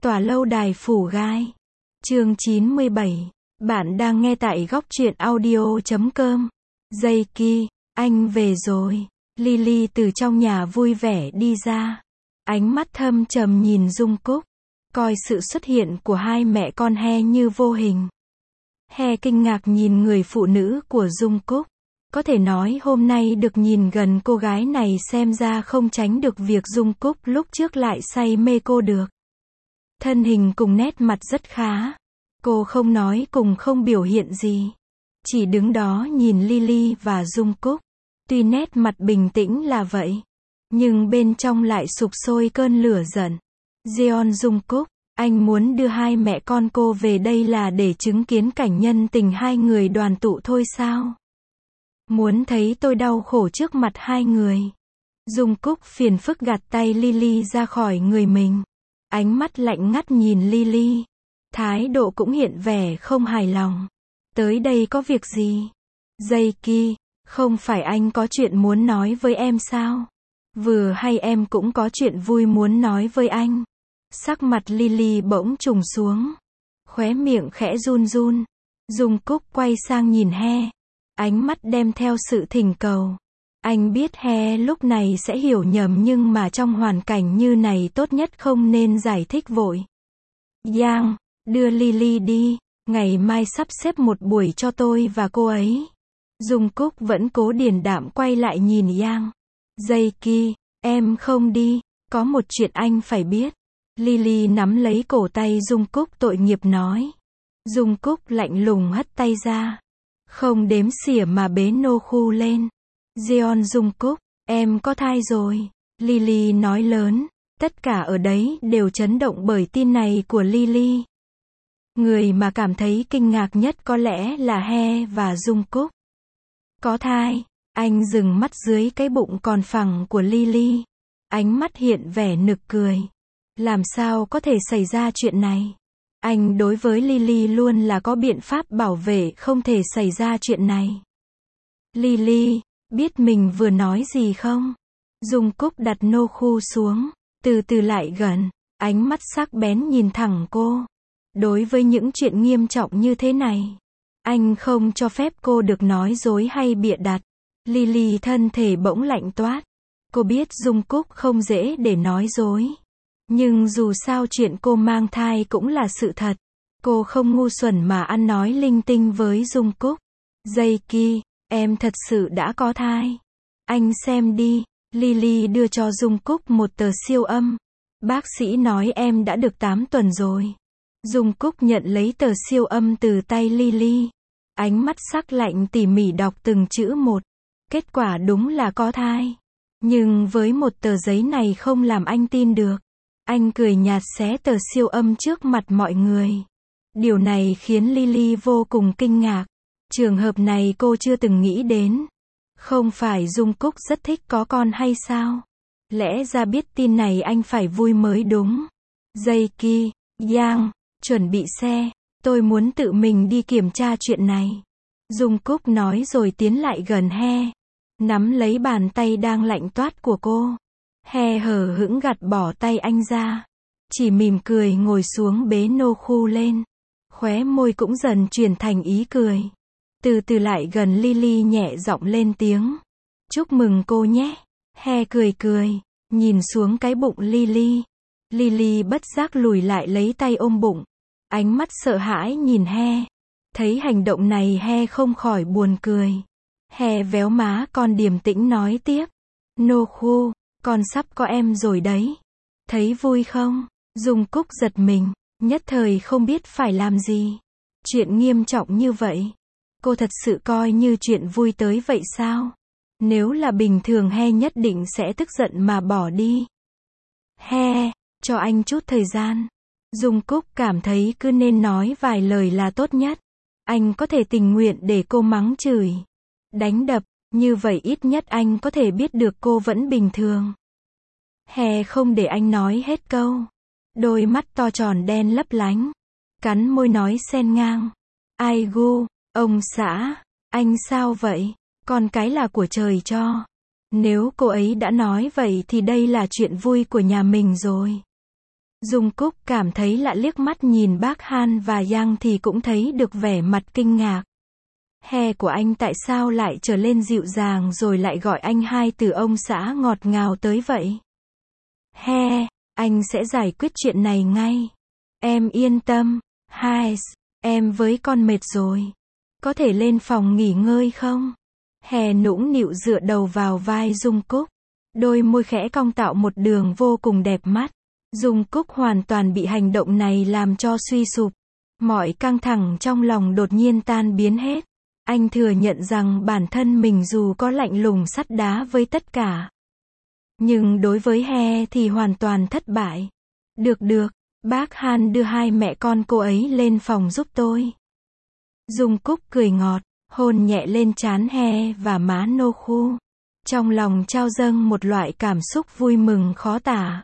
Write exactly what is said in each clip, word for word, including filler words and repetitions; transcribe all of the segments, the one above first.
Tòa lâu đài phủ gai. Chương chín mươi bảy. Bạn đang nghe tại góc truyện audio chấm com. Giây kỳ, anh về rồi. Lily từ trong nhà vui vẻ đi ra. Ánh mắt thâm trầm nhìn Jungkook. Coi sự xuất hiện của hai mẹ con He như vô hình. He kinh ngạc nhìn người phụ nữ của Jungkook. Có thể nói hôm nay được nhìn gần cô gái này xem ra không tránh được việc Jungkook lúc trước lại say mê cô được. Thân hình cùng nét mặt rất khá. Cô không nói cùng không biểu hiện gì. Chỉ đứng đó nhìn Lily và Jungkook. Tuy nét mặt bình tĩnh là vậy, nhưng bên trong lại sục sôi cơn lửa giận. Jeon Jungkook, anh muốn đưa hai mẹ con cô về đây là để chứng kiến cảnh nhân tình hai người đoàn tụ thôi sao? Muốn thấy tôi đau khổ trước mặt hai người. Jungkook phiền phức gạt tay Lily ra khỏi người mình. Ánh mắt lạnh ngắt nhìn Lily. Thái độ cũng hiện vẻ không hài lòng. Tới đây có việc gì? Giây kỳ, không phải anh có chuyện muốn nói với em sao? Vừa hay em cũng có chuyện vui muốn nói với anh. Sắc mặt Lily bỗng trùng xuống. Khóe miệng khẽ run run. Jungkook quay sang nhìn He. Ánh mắt đem theo sự thỉnh cầu. Anh biết He lúc này sẽ hiểu nhầm nhưng mà trong hoàn cảnh như này tốt nhất không nên giải thích vội. Yang, đưa Lily đi, ngày mai sắp xếp một buổi cho tôi và cô ấy. Jungkook vẫn cố điềm đạm quay lại nhìn Yang. Giây kỳ, em không đi, có một chuyện anh phải biết. Lily nắm lấy cổ tay Jungkook tội nghiệp nói. Jungkook lạnh lùng hất tay ra. Không đếm xỉa mà bế nô khu lên. Jeon Jungkook, em có thai rồi. Lily nói lớn. Tất cả ở đấy đều chấn động bởi tin này của Lily. Người mà cảm thấy kinh ngạc nhất có lẽ là He và Jungkook. Có thai, anh dừng mắt dưới cái bụng còn phẳng của Lily. Ánh mắt hiện vẻ nực cười. Làm sao có thể xảy ra chuyện này? Anh đối với Lily luôn là có biện pháp bảo vệ không thể xảy ra chuyện này. Lily, biết mình vừa nói gì không? Jungkook đặt nô khu xuống, từ từ lại gần, ánh mắt sắc bén nhìn thẳng cô. Đối với những chuyện nghiêm trọng như thế này, anh không cho phép cô được nói dối hay bịa đặt. Lily thân thể bỗng lạnh toát. Cô biết Jungkook không dễ để nói dối. Nhưng dù sao chuyện cô mang thai cũng là sự thật. Cô không ngu xuẩn mà ăn nói linh tinh với Jungkook. Giây kỳ, em thật sự đã có thai. Anh xem đi. Lily đưa cho Jungkook một tờ siêu âm. Bác sĩ nói em đã được tám tuần rồi. Jungkook nhận lấy tờ siêu âm từ tay Lily. Ánh mắt sắc lạnh tỉ mỉ đọc từng chữ một. Kết quả đúng là có thai. Nhưng với một tờ giấy này không làm anh tin được. Anh cười nhạt xé tờ siêu âm trước mặt mọi người. Điều này khiến Lily vô cùng kinh ngạc. Trường hợp này cô chưa từng nghĩ đến. Không phải Jungkook rất thích có con hay sao? Lẽ ra biết tin này anh phải vui mới đúng. Giây kỳ, Yang, chuẩn bị xe. Tôi muốn tự mình đi kiểm tra chuyện này. Jungkook nói rồi tiến lại gần He. Nắm lấy bàn tay đang lạnh toát của cô. He hờ hững gạt bỏ tay anh ra. Chỉ mỉm cười ngồi xuống bế nô khu lên. Khóe môi cũng dần chuyển thành ý cười. Từ từ lại gần Lily nhẹ giọng lên tiếng. Chúc mừng cô nhé. He cười cười, nhìn xuống cái bụng Lily. Lily bất giác lùi lại lấy tay ôm bụng. Ánh mắt sợ hãi nhìn He. Thấy hành động này He không khỏi buồn cười. He véo má con điềm tĩnh nói tiếp. Nô khu, con sắp có em rồi đấy. Thấy vui không? Jungkook giật mình, nhất thời không biết phải làm gì. Chuyện nghiêm trọng như vậy. Cô thật sự coi như chuyện vui tới vậy sao? Nếu là bình thường He nhất định sẽ tức giận mà bỏ đi. He, cho anh chút thời gian. Jungkook cảm thấy cứ nên nói vài lời là tốt nhất. Anh có thể tình nguyện để cô mắng chửi, đánh đập, như vậy ít nhất anh có thể biết được cô vẫn bình thường. He không để anh nói hết câu. Đôi mắt to tròn đen lấp lánh. Cắn môi nói xen ngang. Ai gu, ông xã, anh sao vậy? Con cái là của trời cho. Nếu cô ấy đã nói vậy thì đây là chuyện vui của nhà mình rồi. Jungkook cảm thấy lạ, liếc mắt nhìn Park Han và Yang thì cũng thấy được vẻ mặt kinh ngạc. He của anh tại sao lại trở lên dịu dàng rồi lại gọi anh hai từ ông xã ngọt ngào tới vậy? He, anh sẽ giải quyết chuyện này ngay. Em yên tâm. Hai, em với con mệt rồi. Có thể lên phòng nghỉ ngơi không? He nũng nịu dựa đầu vào vai Jungkook. Đôi môi khẽ cong tạo một đường vô cùng đẹp mắt. Jungkook hoàn toàn bị hành động này làm cho suy sụp. Mọi căng thẳng trong lòng đột nhiên tan biến hết. Anh thừa nhận rằng bản thân mình dù có lạnh lùng sắt đá với tất cả, nhưng đối với He thì hoàn toàn thất bại. Được được, bác Han đưa hai mẹ con cô ấy lên phòng giúp tôi. Jungkook cười ngọt, hôn nhẹ lên trán He và má No-khu. Trong lòng trao dâng một loại cảm xúc vui mừng khó tả.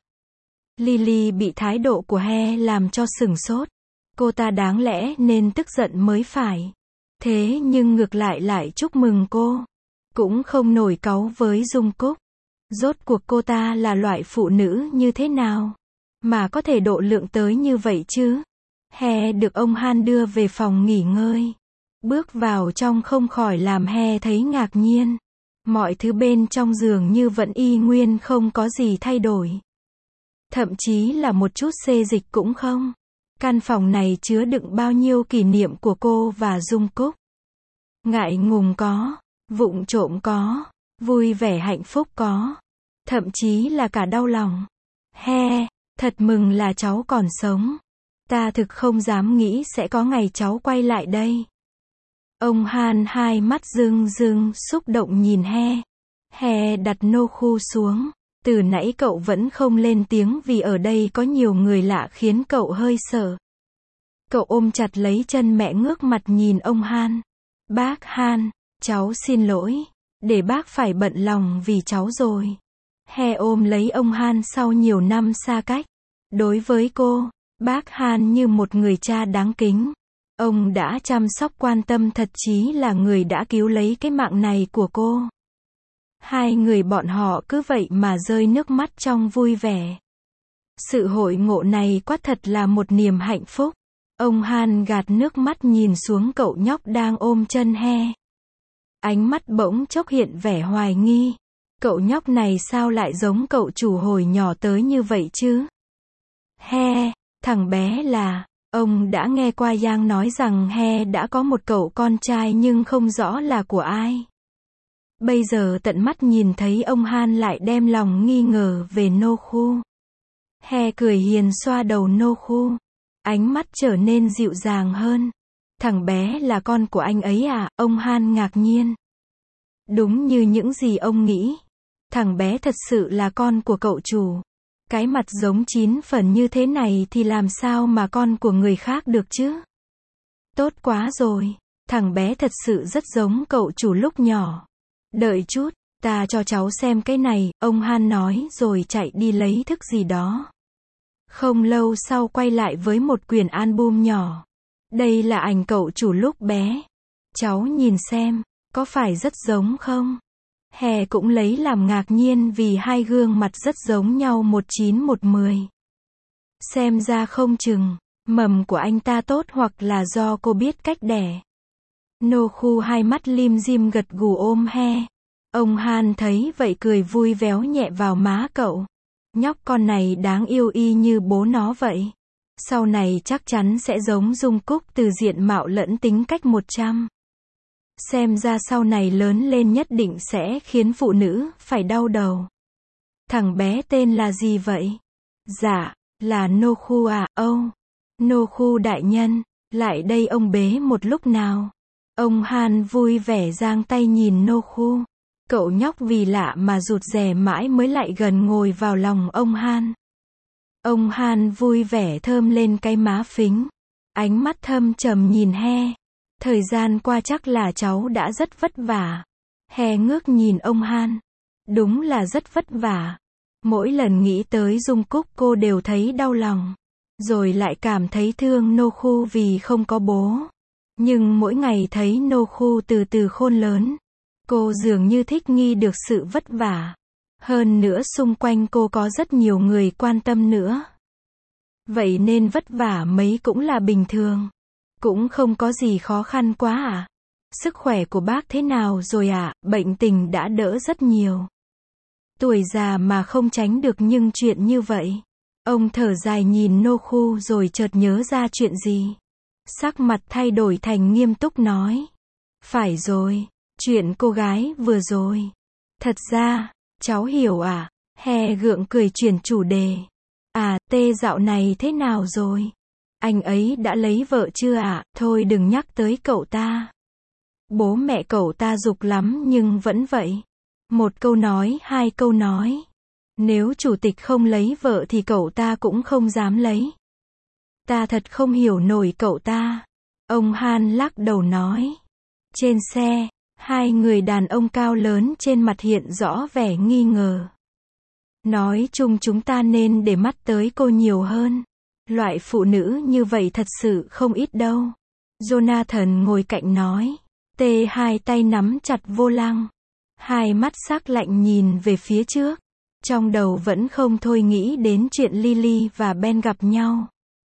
Lily bị thái độ của He làm cho sửng sốt. Cô ta đáng lẽ nên tức giận mới phải. Thế nhưng ngược lại lại chúc mừng cô. Cũng không nổi cáu với Jungkook. Rốt cuộc cô ta là loại phụ nữ như thế nào mà có thể độ lượng tới như vậy chứ? He được ông Han đưa về phòng nghỉ ngơi. Bước vào trong không khỏi làm He thấy ngạc nhiên. Mọi thứ bên trong giường như vẫn y nguyên, không có gì thay đổi. Thậm chí là một chút xê dịch cũng không. Căn phòng này chứa đựng bao nhiêu kỷ niệm của cô và Jungkook. Ngại ngùng có, vụng trộm có, vui vẻ hạnh phúc có, thậm chí là cả đau lòng. He, thật mừng là cháu còn sống. Ta thực không dám nghĩ sẽ có ngày cháu quay lại đây. Ông Han hai mắt rưng rưng, xúc động nhìn He. He đặt No-khu xuống. Từ nãy cậu vẫn không lên tiếng vì ở đây có nhiều người lạ khiến cậu hơi sợ. Cậu ôm chặt lấy chân mẹ, ngước mặt nhìn ông Han. Bác Han, cháu xin lỗi. Để bác phải bận lòng vì cháu rồi. He ôm lấy ông Han sau nhiều năm xa cách. Đối với cô, bác Han như một người cha đáng kính. Ông đã chăm sóc quan tâm, thật chí là người đã cứu lấy cái mạng này của cô. Hai người bọn họ cứ vậy mà rơi nước mắt trong vui vẻ. Sự hội ngộ này quả thật là một niềm hạnh phúc. Ông Han gạt nước mắt nhìn xuống cậu nhóc đang ôm chân He. Ánh mắt bỗng chốc hiện vẻ hoài nghi. Cậu nhóc này sao lại giống cậu chủ hồi nhỏ tới như vậy chứ? He, thằng bé là... Ông đã nghe qua Yang nói rằng He đã có một cậu con trai nhưng không rõ là của ai. Bây giờ tận mắt nhìn thấy ông Han lại đem lòng nghi ngờ về No-khu. He cười hiền xoa đầu No-khu. Ánh mắt trở nên dịu dàng hơn. Thằng bé là con của anh ấy à? Ông Han ngạc nhiên. Đúng như những gì ông nghĩ. Thằng bé thật sự là con của cậu chủ. Cái mặt giống chín phần như thế này thì làm sao mà con của người khác được chứ? Tốt quá rồi. Thằng bé thật sự rất giống cậu chủ lúc nhỏ. Đợi chút, ta cho cháu xem cái này, ông Han nói rồi chạy đi lấy thức gì đó. Không lâu sau quay lại với một quyển album nhỏ. Đây là ảnh cậu chủ lúc bé. Cháu nhìn xem, có phải rất giống không? He cũng lấy làm ngạc nhiên vì hai gương mặt rất giống nhau, một chín một mười. Xem ra không chừng, mầm của anh ta tốt hoặc là do cô biết cách đẻ. No-khu hai mắt lim dim gật gù ôm He. Ông Han thấy vậy cười vui véo nhẹ vào má cậu. Nhóc con này đáng yêu y như bố nó vậy. Sau này chắc chắn sẽ giống Jungkook từ diện mạo lẫn tính cách một trăm. Xem ra sau này lớn lên nhất định sẽ khiến phụ nữ phải đau đầu. Thằng bé tên là gì vậy? Dạ, là No-khu à? Âu, No-khu đại nhân, lại đây ông bế một lúc nào. Ông Han vui vẻ giang tay nhìn No-khu. Cậu nhóc vì lạ mà rụt rè mãi mới lại gần ngồi vào lòng ông Han. Ông Han vui vẻ thơm lên cái má phính. Ánh mắt thâm trầm nhìn He. Thời gian qua chắc là cháu đã rất vất vả. He ngước nhìn ông Han. Đúng là rất vất vả. Mỗi lần nghĩ tới Jungkook cô đều thấy đau lòng. Rồi lại cảm thấy thương No-khu vì không có bố. Nhưng mỗi ngày thấy No-khu từ từ khôn lớn, cô dường như thích nghi được sự vất vả. Hơn nữa xung quanh cô có rất nhiều người quan tâm nữa. Vậy nên vất vả mấy cũng là bình thường. Cũng không có gì khó khăn quá à? Sức khỏe của bác thế nào rồi ạ? À? Bệnh tình đã đỡ rất nhiều. Tuổi già mà không tránh được nhưng chuyện như vậy. Ông thở dài nhìn nô khu rồi chợt nhớ ra chuyện gì. Sắc mặt thay đổi thành nghiêm túc nói. Phải rồi, chuyện cô gái vừa rồi. Thật ra, cháu hiểu à? Hè gượng cười chuyển chủ đề. À, tê dạo này thế nào rồi? Anh ấy đã lấy vợ chưa ạ? À? Thôi đừng nhắc tới cậu ta. Bố mẹ cậu ta giục lắm nhưng vẫn vậy. Một câu nói, hai câu nói. Nếu chủ tịch không lấy vợ thì cậu ta cũng không dám lấy. Ta thật không hiểu nổi cậu ta. Ông Han lắc đầu nói. Trên xe, hai người đàn ông cao lớn trên mặt hiện rõ vẻ nghi ngờ. Nói chung chúng ta nên để mắt tới cô nhiều hơn. Loại phụ nữ như vậy thật sự không ít đâu. Jonathan ngồi cạnh nói. Tê hai tay nắm chặt vô lăng. Hai mắt sắc lạnh nhìn về phía trước. Trong đầu vẫn không thôi nghĩ đến chuyện Lily và Ben gặp nhau.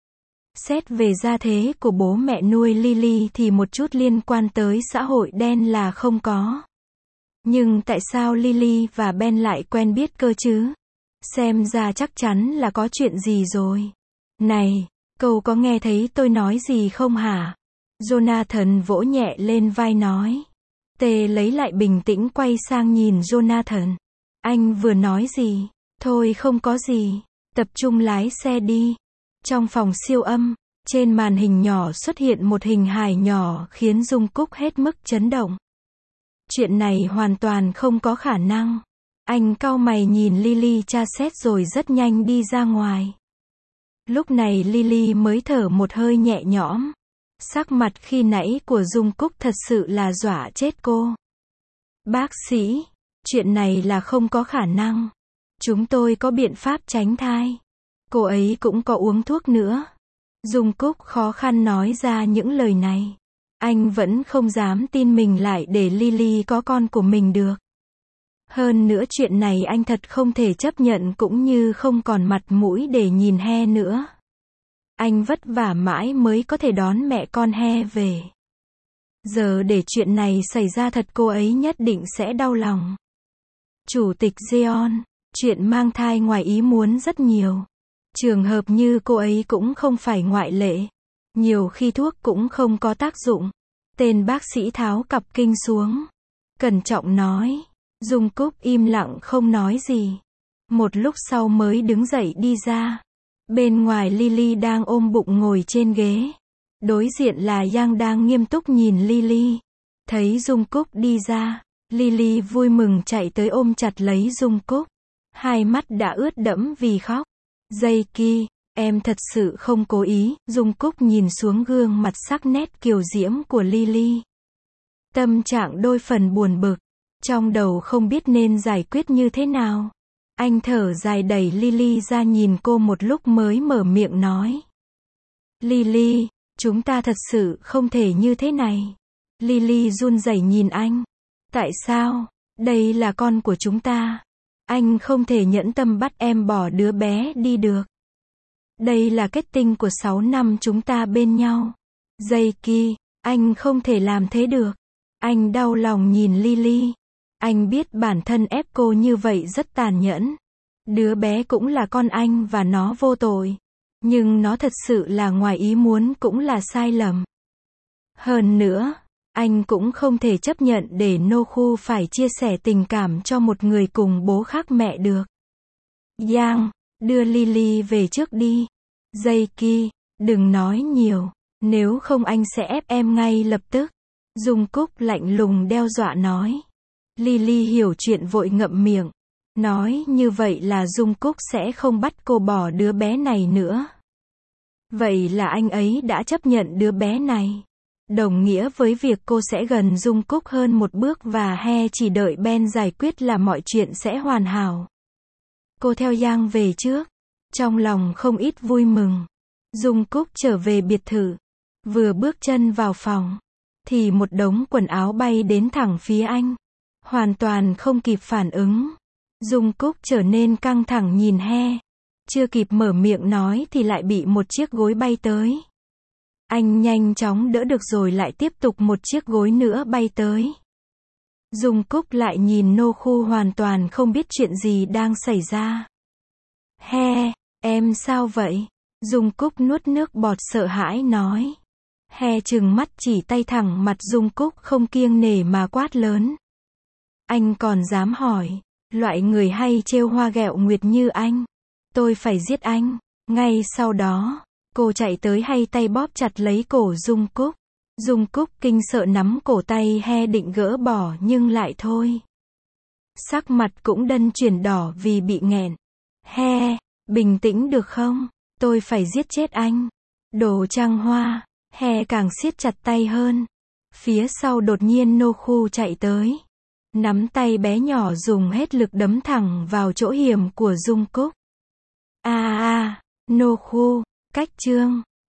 Xét về gia thế của bố mẹ nuôi Lily thì một chút liên quan tới xã hội đen là không có. Nhưng tại sao Lily và Ben lại quen biết cơ chứ? Xem ra chắc chắn là có chuyện gì rồi. Này, cậu có nghe thấy tôi nói gì không hả? Jonathan vỗ nhẹ lên vai nói. Tê lấy lại bình tĩnh quay sang nhìn Jonathan. Anh vừa nói gì? Thôi không có gì. Tập trung lái xe đi. Trong phòng siêu âm, trên màn hình nhỏ xuất hiện một hình hài nhỏ khiến Dung Cúc hết mức chấn động. Chuyện này hoàn toàn không có khả năng. Anh cau mày nhìn Lily tra xét rồi rất nhanh đi ra ngoài. Lúc này Lily mới thở một hơi nhẹ nhõm. Sắc mặt khi nãy của Dung Cúc thật sự là dọa chết cô. Bác sĩ, chuyện này là không có khả năng. Chúng tôi có biện pháp tránh thai. Cô ấy cũng có uống thuốc nữa. Dung Cúc khó khăn nói ra những lời này. Anh vẫn không dám tin mình lại để Lily có con của mình được. Hơn nữa chuyện này anh thật không thể chấp nhận cũng như không còn mặt mũi để nhìn He nữa. Anh vất vả mãi mới có thể đón mẹ con He về. Giờ để chuyện này xảy ra thật cô ấy nhất định sẽ đau lòng. Chủ tịch Jeon, chuyện mang thai ngoài ý muốn rất nhiều. Trường hợp như cô ấy cũng không phải ngoại lệ. Nhiều khi thuốc cũng không có tác dụng. Tên bác sĩ tháo cặp kinh xuống. Cẩn trọng nói. Dung Cúc im lặng không nói gì. Một lúc sau mới đứng dậy đi ra. Bên ngoài Lily đang ôm bụng ngồi trên ghế. Đối diện là Yang đang nghiêm túc nhìn Lily. Thấy Dung Cúc đi ra, Lily vui mừng chạy tới ôm chặt lấy Dung Cúc. Hai mắt đã ướt đẫm vì khóc. Jaeki, em thật sự không cố ý. Dung Cúc nhìn xuống gương mặt sắc nét kiều diễm của Lily. Tâm trạng đôi phần buồn bực. Trong đầu không biết nên giải quyết như thế nào. Anh thở dài đẩy Lily ra nhìn cô một lúc mới mở miệng nói. Lily, chúng ta thật sự không thể như thế này. Lily run rẩy nhìn anh. Tại sao? Đây là con của chúng ta. Anh không thể nhẫn tâm bắt em bỏ đứa bé đi được. Đây là kết tinh của sáu năm chúng ta bên nhau. Jaeki, anh không thể làm thế được. Anh đau lòng nhìn Lily. Anh biết bản thân ép cô như vậy rất tàn nhẫn. Đứa bé cũng là con anh và nó vô tội. Nhưng nó thật sự là ngoài ý muốn cũng là sai lầm. Hơn nữa, anh cũng không thể chấp nhận để Nô Khu phải chia sẻ tình cảm cho một người cùng bố khác mẹ được. Yang, đưa Lily về trước đi. Jaeki, đừng nói nhiều, nếu không anh sẽ ép em ngay lập tức. Dung Cúc lạnh lùng đe dọa nói. Lily hiểu chuyện vội ngậm miệng. Nói như vậy là Dung Cúc sẽ không bắt cô bỏ đứa bé này nữa. Vậy là anh ấy đã chấp nhận đứa bé này. Đồng nghĩa với việc cô sẽ gần Dung Cúc hơn một bước và He chỉ đợi Ben giải quyết là mọi chuyện sẽ hoàn hảo. Cô theo Yang về trước. Trong lòng không ít vui mừng. Dung Cúc trở về biệt thự. Vừa bước chân vào phòng. Thì một đống quần áo bay đến thẳng phía anh. Hoàn toàn không kịp phản ứng. Dung Cúc trở nên căng thẳng nhìn He. Chưa kịp mở miệng nói thì lại bị một chiếc gối bay tới. Anh nhanh chóng đỡ được rồi lại tiếp tục một chiếc gối nữa bay tới. Dung Cúc lại nhìn nô khu hoàn toàn không biết chuyện gì đang xảy ra. He, em sao vậy? Dung Cúc nuốt nước bọt sợ hãi nói. He trừng mắt chỉ tay thẳng mặt Dung Cúc không kiêng nể mà quát lớn. Anh còn dám hỏi, loại người hay trêu hoa ghẹo nguyệt như anh. Tôi phải giết anh. Ngay sau đó, cô chạy tới hay tay bóp chặt lấy cổ Dung Cúc. Dung Cúc kinh sợ nắm cổ tay He định gỡ bỏ nhưng lại thôi. Sắc mặt cũng đân chuyển đỏ vì bị nghẹn. He, bình tĩnh được không? Tôi phải giết chết anh. Đồ trăng hoa. He càng siết chặt tay hơn. Phía sau đột nhiên nô khu chạy tới. Nắm tay bé nhỏ dùng hết lực đấm thẳng vào chỗ hiểm của Dung Cúc. A a, nô khu, cách chương.